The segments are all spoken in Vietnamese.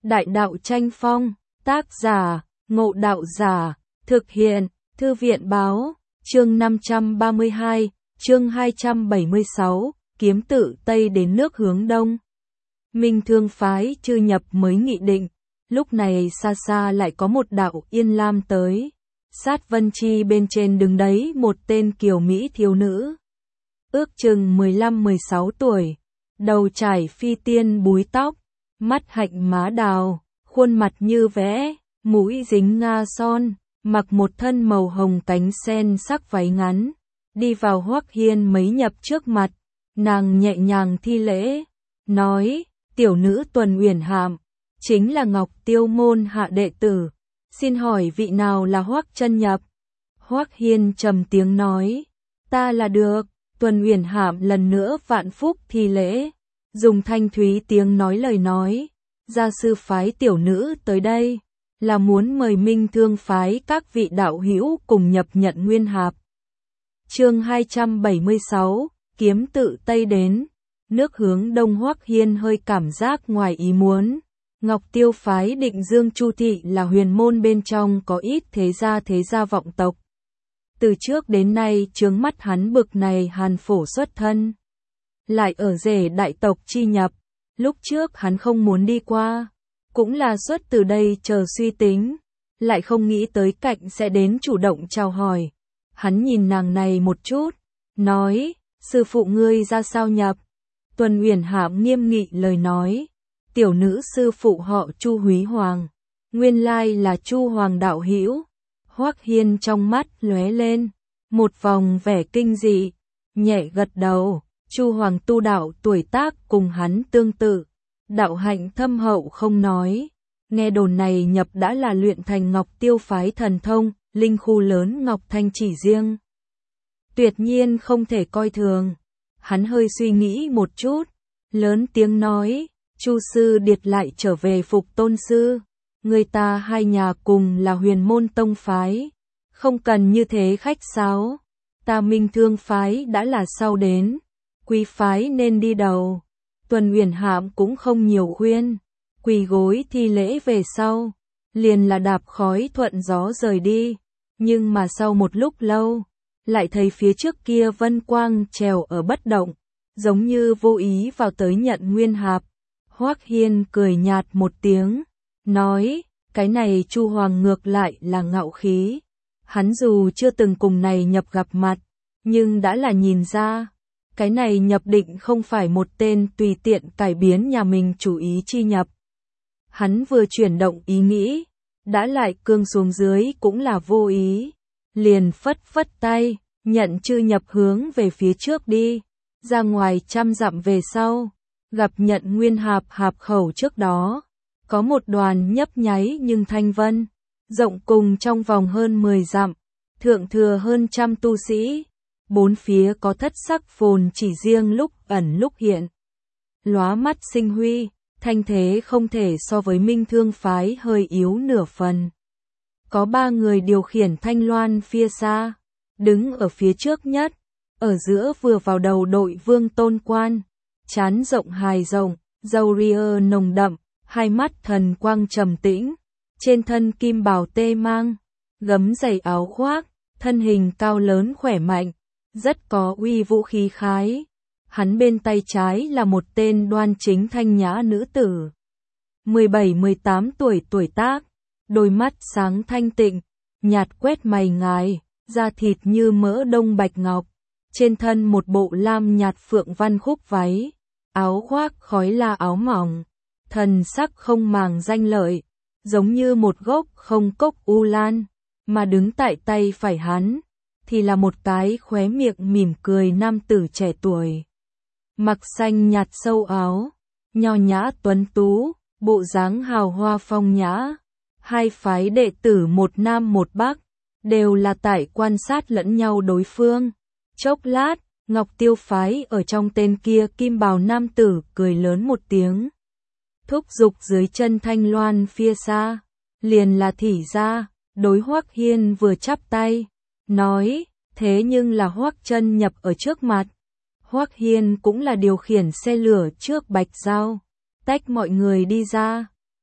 Đại đạo tranh phong, tác giả, Ngộ Đạo Giả, thực hiện, Thư viện báo, chương 532, chương 276, kiếm tự Tây đến nước hướng Đông. Minh Thương phái chư nhập mới nghị định, lúc này xa xa lại có một đạo Yên Lam tới. Sát Vân Chi bên trên đứng đấy một tên kiều mỹ thiếu nữ. Ước chừng 15-16 tuổi, đầu trải phi tiên búi tóc, mắt hạnh má đào, khuôn mặt như vẽ, mũi dính nga son, mặc một thân màu hồng cánh sen sắc váy ngắn, đi vào Hoắc Hiên mấy nhập trước mặt, nàng nhẹ nhàng thi lễ, nói, tiểu nữ Tuần Uyển Hạm, chính là Ngọc Tiêu môn hạ đệ tử, xin hỏi vị nào là Hoắc chân nhập? Hoắc Hiên trầm tiếng nói, ta là được. Tuần Uyển Hạm lần nữa vạn phúc thi lễ, dùng thanh thúy tiếng nói lời nói, gia sư phái tiểu nữ tới đây, là muốn mời Minh Thương phái các vị đạo hữu cùng nhập nhận nguyên hạp. Chương 276, kiếm tự Tây đến, nước hướng Đông. Hoắc Hiên hơi cảm giác ngoài ý muốn. Ngọc Tiêu phái Định Dương Chu thị là huyền môn bên trong có ít thế gia vọng tộc. Từ trước đến nay chướng mắt hắn bực này hàn phổ xuất thân. Lại ở rể đại tộc chi nhập, lúc trước hắn không muốn đi qua, cũng là xuất từ đây chờ suy tính, lại không nghĩ tới cạnh sẽ đến chủ động chào hỏi. Hắn nhìn nàng này một chút, nói, sư phụ ngươi ra sao nhập? Tuần Uyển Hạm nghiêm nghị lời nói, tiểu nữ sư phụ họ Chu Húy Hoàng, nguyên lai là Chu Hoàng đạo hữu. Hoắc Hiên trong mắt lóe lên một vòng vẻ kinh dị, nhẹ gật đầu. Chu Hoàng tu đạo tuổi tác cùng hắn tương tự, đạo hạnh thâm hậu không nói. Nghe đồn này nhập đã là luyện thành Ngọc Tiêu phái thần thông, linh khu lớn Ngọc Thanh chỉ riêng. Tuyệt nhiên không thể coi thường. Hắn hơi suy nghĩ một chút, lớn tiếng nói, Chu sư điệt lại trở về phục tôn sư. Người ta hai nhà cùng là huyền môn tông phái, không cần như thế khách sáo. Ta Minh Thương phái đã là sau đến, quý phái nên đi đầu. Tuần Uyển Hạm cũng không nhiều khuyên, quỳ gối thi lễ về sau, liền là đạp khói thuận gió rời đi. Nhưng mà sau một lúc lâu, lại thấy phía trước kia vân quang trèo ở bất động, giống như vô ý vào tới nhận nguyên hạp. Hoắc Hiên cười nhạt một tiếng, nói, cái này Chu Hoàng ngược lại là ngạo khí. Hắn dù chưa từng cùng này nhập gặp mặt, nhưng đã là nhìn ra, cái này nhập định không phải một tên tùy tiện cải biến nhà mình chủ ý chi nhập. Hắn vừa chuyển động ý nghĩ, đã lại cương xuống dưới cũng là vô ý, liền phất phất tay, nhận chư nhập hướng về phía trước đi, ra ngoài 100 dặm về sau, gặp nhận nguyên hạp hạp khẩu trước đó. Có một đoàn nhấp nháy nhưng thanh vân, rộng cùng trong vòng hơn 10 dặm, thượng thừa hơn 100 tu sĩ, bốn phía có thất sắc phồn chỉ riêng lúc ẩn lúc hiện. Lóa mắt sinh huy, thanh thế không thể so với Minh Thương phái hơi yếu nửa phần. Có 3 người điều khiển thanh loan phía xa, đứng ở phía trước nhất, ở giữa vừa vào đầu đội Vương Tôn Quan, trán rộng hài rộng, râu ria nồng đậm. Hai mắt thần quang trầm tĩnh, trên thân kim bào tê mang, gấm dày áo khoác, thân hình cao lớn khỏe mạnh, rất có uy vũ khí khái. Hắn bên tay trái là một tên đoan chính thanh nhã nữ tử, 17-18 tuổi tác, đôi mắt sáng thanh tịnh, nhạt quét mày ngài, da thịt như mỡ đông bạch ngọc, trên thân một bộ lam nhạt phượng văn khúc váy, áo khoác khói la áo mỏng. Thần sắc không màng danh lợi, giống như một gốc không cốc u lan, mà đứng tại tay phải hắn, thì là một cái khóe miệng mỉm cười nam tử trẻ tuổi. Mặc xanh nhạt sâu áo, nho nhã tuấn tú, bộ dáng hào hoa phong nhã. Hai phái đệ tử một nam một bắc, đều là tại quan sát lẫn nhau đối phương. Chốc lát, Ngọc Tiêu phái ở trong tên kia kim bào nam tử cười lớn một tiếng. Thúc giục dưới chân thanh loan phía xa, liền là thỉ ra, đối Hoắc Hiên vừa chắp tay, nói, thế nhưng là Hoắc chân nhập ở trước mặt. Hoắc Hiên cũng là điều khiển xe lửa trước Bạch Giao, tách mọi người đi ra,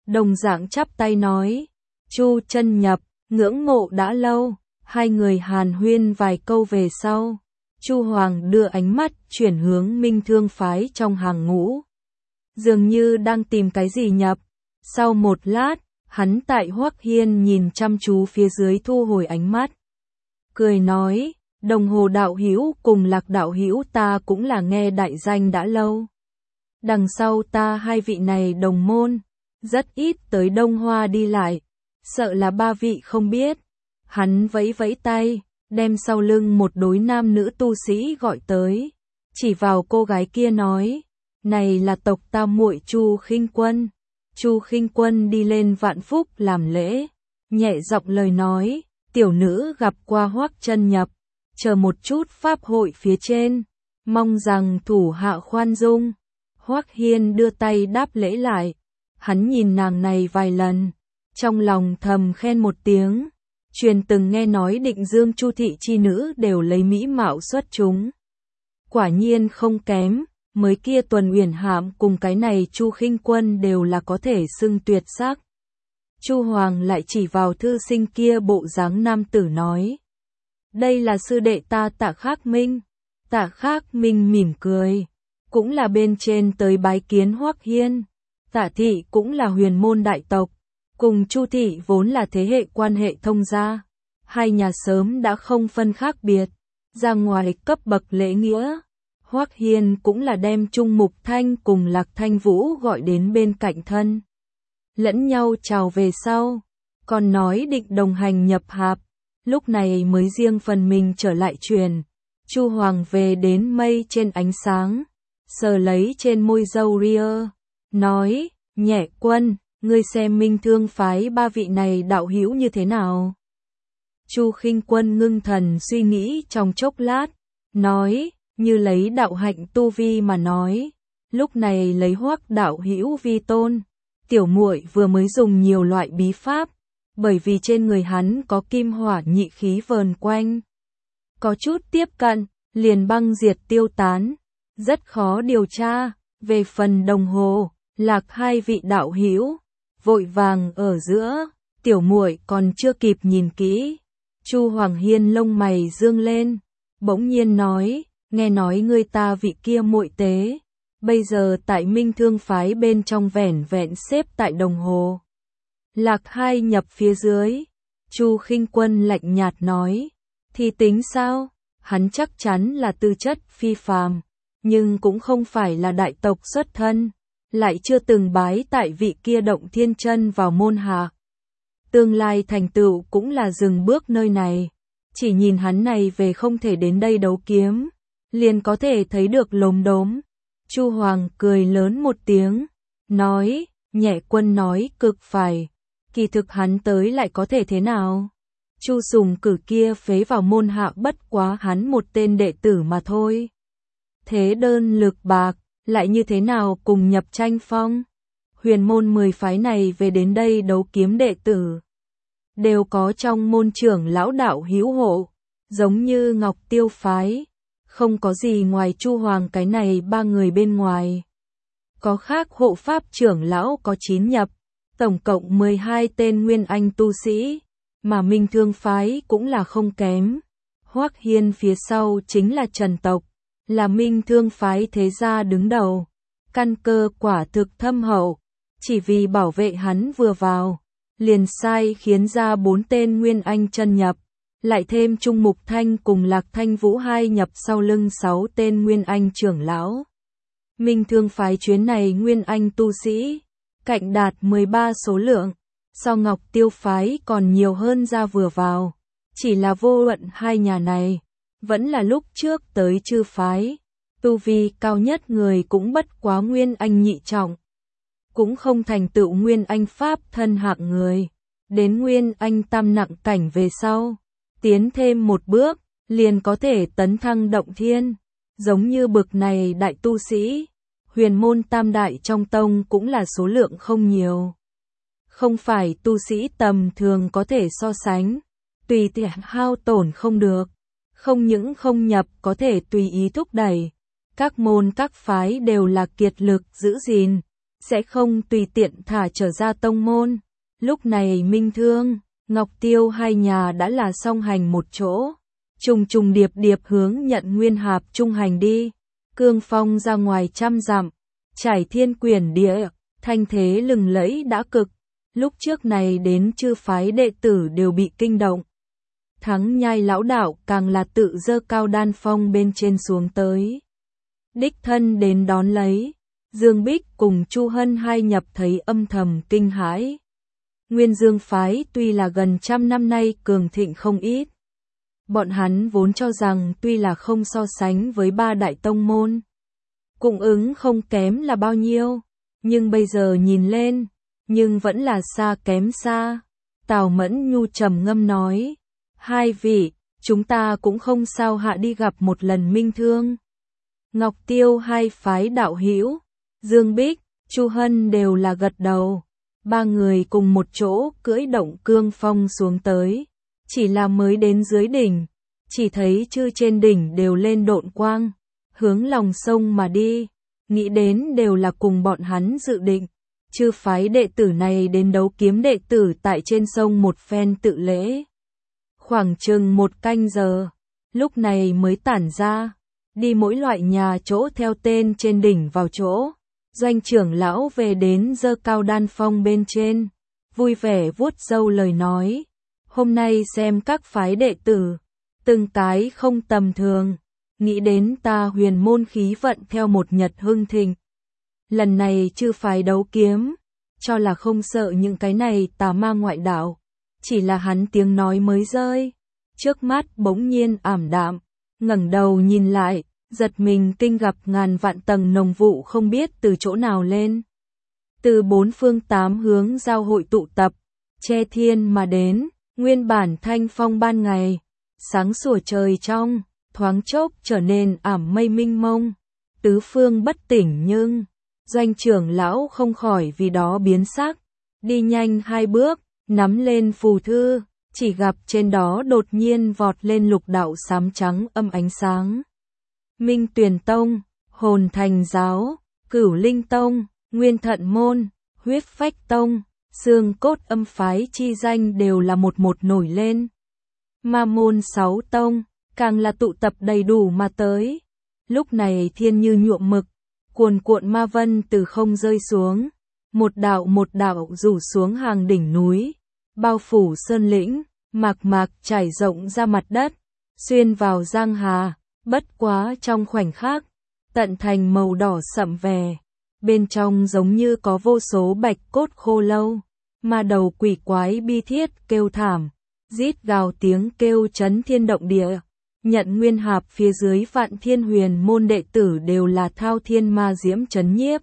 đồng dạng chắp tay nói, Chu chân nhập, ngưỡng mộ đã lâu, hai người hàn huyên vài câu về sau. Chu Hoàng đưa ánh mắt chuyển hướng Minh Thương phái trong hàng ngũ. Dường như đang tìm cái gì nhập. Sau một lát, hắn tại Hoắc Hiên nhìn chăm chú phía dưới thu hồi ánh mắt. Cười nói, Đồng Hồ đạo hữu cùng Lạc đạo hữu ta cũng là nghe đại danh đã lâu. Đằng sau ta hai vị này đồng môn, rất ít tới Đông Hoa đi lại, sợ là ba vị không biết. Hắn vẫy vẫy tay, đem sau lưng một đối nam nữ tu sĩ gọi tới, chỉ vào cô gái kia nói, này là tộc ta muội Chu Khinh Quân. Chu Khinh Quân đi lên Vạn Phúc làm lễ, nhẹ giọng lời nói, tiểu nữ gặp qua Hoắc chân nhập, chờ một chút pháp hội phía trên, mong rằng thủ hạ khoan dung. Hoắc Hiên đưa tay đáp lễ lại, hắn nhìn nàng này vài lần, trong lòng thầm khen một tiếng, truyền từng nghe nói Định Dương Chu thị chi nữ đều lấy mỹ mạo xuất chúng. Quả nhiên không kém, mới kia Tuần Uyển Hạm cùng cái này Chu Khinh Quân đều là có thể xưng tuyệt sắc. Chu Hoàng lại chỉ vào thư sinh kia bộ dáng nam tử nói, đây là sư đệ ta Tạ Khắc Minh. Tạ Khắc Minh mỉm cười, cũng là bên trên tới bái kiến Hoắc Hiên. Tạ thị cũng là huyền môn đại tộc, cùng Chu thị vốn là thế hệ quan hệ thông gia, hai nhà sớm đã không phân khác biệt, ra ngoài cấp bậc lễ nghĩa. Hoắc Hiên cũng là đem Trung Mục Thanh cùng Lạc Thanh Vũ gọi đến bên cạnh thân, lẫn nhau chào về sau, còn nói định đồng hành nhập hạp, lúc này mới riêng phần mình trở lại truyền. Chu Hoàng về đến mây trên ánh sáng, sờ lấy trên môi râu ria, nói, Nhẹ Quân, ngươi xem Minh Thương phái ba vị này đạo hữu như thế nào? Chu Khinh Quân ngưng thần suy nghĩ trong chốc lát, nói, như lấy đạo hạnh tu vi mà nói, lúc này lấy Hoắc đạo hữu vi tôn, tiểu muội vừa mới dùng nhiều loại bí pháp, bởi vì trên người hắn có kim hỏa nhị khí vờn quanh, có chút tiếp cận, liền băng diệt tiêu tán, rất khó điều tra. Về phần Đồng Hồ, Lạc hai vị đạo hữu, vội vàng ở giữa, tiểu muội còn chưa kịp nhìn kỹ. Chu Hoàng Hiên lông mày dương lên, bỗng nhiên nói, nghe nói ngươi ta vị kia muội tế, bây giờ tại Minh Thương phái bên trong vẻn vẹn xếp tại Đồng Hồ. Lạc hai nhập phía dưới. Chu Khinh Quân lạnh nhạt nói, thì tính sao? Hắn chắc chắn là tư chất phi phàm, nhưng cũng không phải là đại tộc xuất thân, lại chưa từng bái tại vị kia Động Thiên Chân vào môn hạ. Tương lai thành tựu cũng là dừng bước nơi này, chỉ nhìn hắn này về không thể đến đây đấu kiếm, liền có thể thấy được lốm đốm. Chu Hoàng cười lớn một tiếng, nói, Nhẹ Quân nói cực phải, kỳ thực hắn tới lại có thể thế nào? Chu Sùng cử kia phế vào môn hạ bất quá hắn một tên đệ tử mà thôi. Thế đơn lực bạc, lại như thế nào cùng nhập tranh phong? Huyền môn 10 phái này về đến đây đấu kiếm đệ tử, đều có trong môn trưởng lão đạo hữu hộ, giống như Ngọc Tiêu phái, không có gì ngoài Chu Hoàng cái này ba người bên ngoài. Có khác hộ pháp trưởng lão có 9 nhập, tổng cộng 12 tên nguyên anh tu sĩ, mà Minh Thương phái cũng là không kém. Hoắc Hiên phía sau chính là Trần tộc, là Minh Thương phái thế gia đứng đầu, căn cơ quả thực thâm hậu, chỉ vì bảo vệ hắn vừa vào, liền sai khiến ra 4 tên nguyên anh chân nhập, lại thêm Trung Mục Thanh cùng Lạc Thanh Vũ hai nhập sau lưng 6 tên nguyên anh trưởng lão. Minh Thương phái chuyến này nguyên anh tu sĩ, cạnh đạt 13 số lượng, so Ngọc Tiêu phái còn nhiều hơn ra vừa vào, chỉ là vô luận hai nhà này, vẫn là lúc trước tới Chư phái, tu vi cao nhất người cũng bất quá nguyên anh nhị trọng, cũng không thành tựu nguyên anh pháp thân hạng người, đến nguyên anh tam nặng cảnh về sau, tiến thêm một bước, liền có thể tấn thăng động thiên, giống như bực này đại tu sĩ, huyền môn tam đại trong tông cũng là số lượng không nhiều. Không phải tu sĩ tầm thường có thể so sánh, tùy tiện hao tổn không được, không những không nhập có thể tùy ý thúc đẩy, các môn các phái đều là kiệt lực giữ gìn, sẽ không tùy tiện thả trở ra tông môn. Lúc này Minh Thương, Ngọc Tiêu hai nhà đã là song hành một chỗ, trùng trùng điệp điệp hướng Nhận Nguyên Hạp trung hành đi. Cương phong ra ngoài 100 dặm, trải thiên quyển địa, thanh thế lừng lẫy đã cực. Lúc trước này đến chư phái đệ tử đều bị kinh động. Thắng Nhai lão đạo càng là tự dơ cao đan phong bên trên xuống tới. Đích thân đến đón lấy, Dương Bích cùng Chu Hân hai nhập thấy âm thầm kinh hãi. Nguyên Dương phái tuy là gần 100 năm nay cường thịnh không ít. Bọn hắn vốn cho rằng tuy là không so sánh với ba đại tông môn, cung ứng không kém là bao nhiêu, nhưng bây giờ nhìn lên, nhưng vẫn là xa kém xa. Tào Mẫn Nhu trầm ngâm nói, hai vị, chúng ta cũng không sao hạ đi gặp một lần Minh Thương. Ngọc Tiêu hai phái đạo hữu, Dương Bích, Chu Hân đều là gật đầu. Ba người cùng một chỗ cưỡi động cương phong xuống tới. Chỉ là mới đến dưới đỉnh, chỉ thấy chư trên đỉnh đều lên độn quang, hướng lòng sông mà đi. Nghĩ đến đều là cùng bọn hắn dự định. Chư phái đệ tử này đến đấu kiếm đệ tử tại trên sông một phen tự lễ. Khoảng chừng 1 canh giờ, lúc này mới tản ra, đi mỗi loại nhà chỗ theo tên trên đỉnh vào chỗ. Doanh trưởng lão về đến dơ cao đan phong bên trên, vui vẻ vuốt râu lời nói. Hôm nay xem các phái đệ tử, từng cái không tầm thường, nghĩ đến ta huyền môn khí vận theo một nhật hưng thịnh. Lần này chư phái đấu kiếm, cho là không sợ những cái này tà ma ngoại đạo, chỉ là hắn tiếng nói mới rơi, trước mắt bỗng nhiên ảm đạm, ngẩng đầu nhìn lại, giật mình kinh gặp ngàn vạn tầng nồng vụ không biết từ chỗ nào lên. Từ 4 phương 8 hướng giao hội tụ tập, che thiên mà đến, nguyên bản thanh phong ban ngày, sáng sủa trời trong, thoáng chốc trở nên ảm mây minh mông, tứ phương bất tỉnh nhưng, doanh trưởng lão không khỏi vì đó biến sắc, đi nhanh 2 bước, nắm lên phù thư, chỉ gặp trên đó đột nhiên vọt lên lục đạo xám trắng âm ánh sáng. Minh Tuyền Tông, Hồn Thành Giáo, Cửu Linh Tông, Nguyên Thận Môn, Huyết Phách Tông, xương cốt âm phái chi danh đều là một nổi lên. Ma môn 6 tông, càng là tụ tập đầy đủ mà tới. Lúc này thiên như nhuộm mực, cuồn cuộn ma vân từ không rơi xuống, một đạo rủ xuống hàng đỉnh núi, bao phủ sơn lĩnh, mạc mạc trải rộng ra mặt đất, xuyên vào giang hà. Bất quá trong khoảnh khắc, tận thành màu đỏ sậm vè, bên trong giống như có vô số bạch cốt khô lâu, ma đầu quỷ quái bi thiết kêu thảm, rít gào tiếng kêu chấn thiên động địa. Nhận Nguyên Hạp phía dưới Vạn Thiên Huyền môn đệ tử đều là thao thiên ma diễm chấn nhiếp.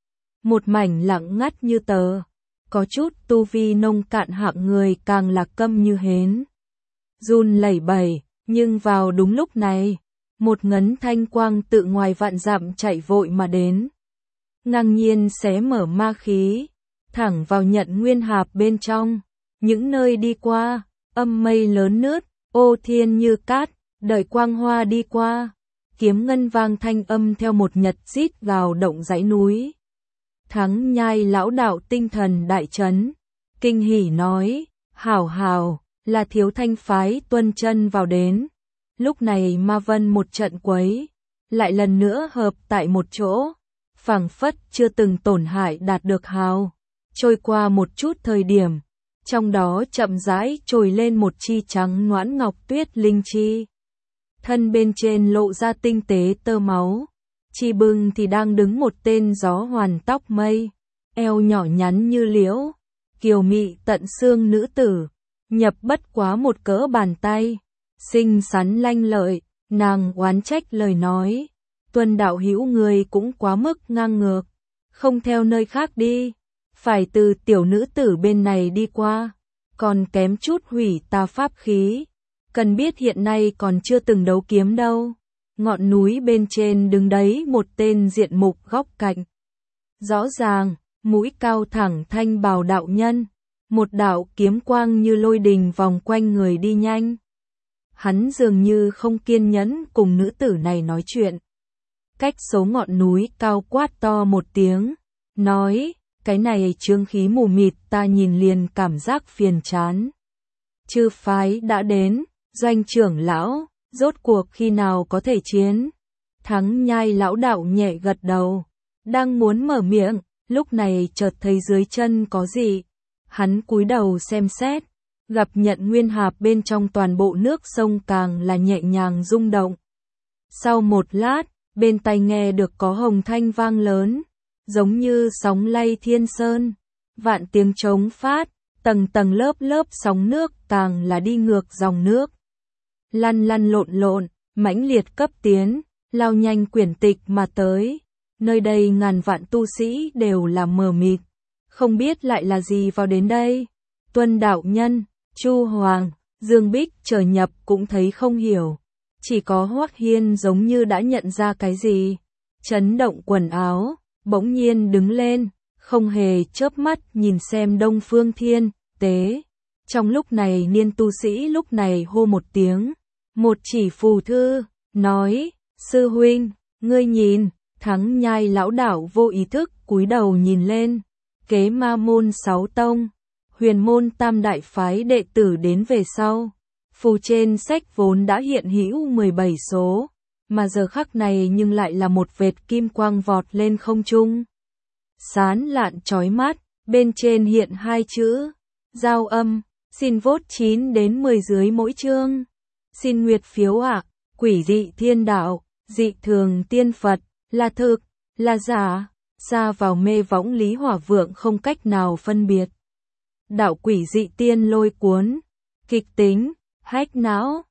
Một mảnh lặng ngắt như tờ, có chút tu vi nông cạn hạng người càng là câm như hến. Run lẩy bẩy, nhưng vào đúng lúc này, một ngấn thanh quang tự ngoài vạn dặm chạy vội mà đến. Ngang nhiên xé mở ma khí, thẳng vào Nhận Nguyên Hạp bên trong. Những nơi đi qua, âm mây lớn nướt, ô thiên như cát, đợi quang hoa đi qua. Kiếm ngân vang thanh âm theo một nhật rít gào động dãy núi. Thắng Nhai lão đạo tinh thần đại chấn, kinh hỉ nói, hảo hảo, là Thiếu Thanh phái tuân chân vào đến. Lúc này ma vân một trận quấy, lại lần nữa hợp tại một chỗ, phảng phất chưa từng tổn hại đạt được hào. Trôi qua một chút thời điểm, trong đó chậm rãi trồi lên một chi trắng ngoãn ngọc tuyết linh chi. Thân bên trên lộ ra tinh tế tơ máu, chi bưng thì đang đứng một tên gió hoàn tóc mây, eo nhỏ nhắn như liễu, kiều mị tận xương nữ tử, nhập bất quá một cỡ bàn tay. Xinh xắn lanh lợi, nàng oán trách lời nói, Tuân đạo hữu người cũng quá mức ngang ngược, không theo nơi khác đi, phải từ tiểu nữ tử bên này đi qua, còn kém chút hủy tà pháp khí, cần biết hiện nay còn chưa từng đấu kiếm đâu. Ngọn núi bên trên đứng đấy một tên diện mục góc cạnh, rõ ràng, mũi cao thẳng thanh bào đạo nhân, một đạo kiếm quang như lôi đình vòng quanh người đi nhanh. Hắn dường như không kiên nhẫn cùng nữ tử này nói chuyện. Cách số ngọn núi cao quát to một tiếng, nói, cái này chướng khí mù mịt ta nhìn liền cảm giác phiền chán. Chư phái đã đến, Doanh trưởng lão, rốt cuộc khi nào có thể chiến? Thắng Nhai lão đạo nhẹ gật đầu, đang muốn mở miệng, lúc này chợt thấy dưới chân có gì. Hắn cúi đầu xem xét, gặp nhận nguyên hạp bên trong toàn bộ nước sông càng là nhẹ nhàng rung động. Sau một lát, bên tai nghe được có hồng thanh vang lớn, giống như sóng lay thiên sơn, vạn tiếng trống phát, tầng tầng lớp lớp sóng nước càng là đi ngược dòng nước. Lăn lăn lộn lộn, mãnh liệt cấp tiến, lao nhanh quyển tịch mà tới. Nơi đây ngàn vạn tu sĩ đều là mờ mịt, không biết lại là gì vào đến đây. Tuân đạo nhân, Chu Hoàng, Dương Bích chờ nhập cũng thấy không hiểu. Chỉ có Hoắc Hiên giống như đã nhận ra cái gì. Chấn động quần áo, bỗng nhiên đứng lên, không hề chớp mắt nhìn xem Đông Phương Thiên Tế. Trong lúc này niên tu sĩ lúc này hô một tiếng, một chỉ phù thư, nói, sư huynh, ngươi nhìn. Thắng Nhai lão đạo vô ý thức cúi đầu nhìn lên, kế ma môn 6 tông, huyền môn tam đại phái đệ tử đến về sau. Phù trên sách vốn đã hiện hữu 17 số, mà giờ khắc này nhưng lại là một vệt kim quang vọt lên không trung. Sán lạn chói mắt, bên trên hiện hai chữ, giao âm, xin vote 9 đến 10 dưới mỗi chương. Xin nguyệt phiếu ạ, quỷ dị thiên đạo, dị thường tiên Phật. Là thực, là giả, xa vào mê võng Lý Hỏa Vượng không cách nào phân biệt. Đạo quỷ dị tiên lôi cuốn, kịch tính, hách não,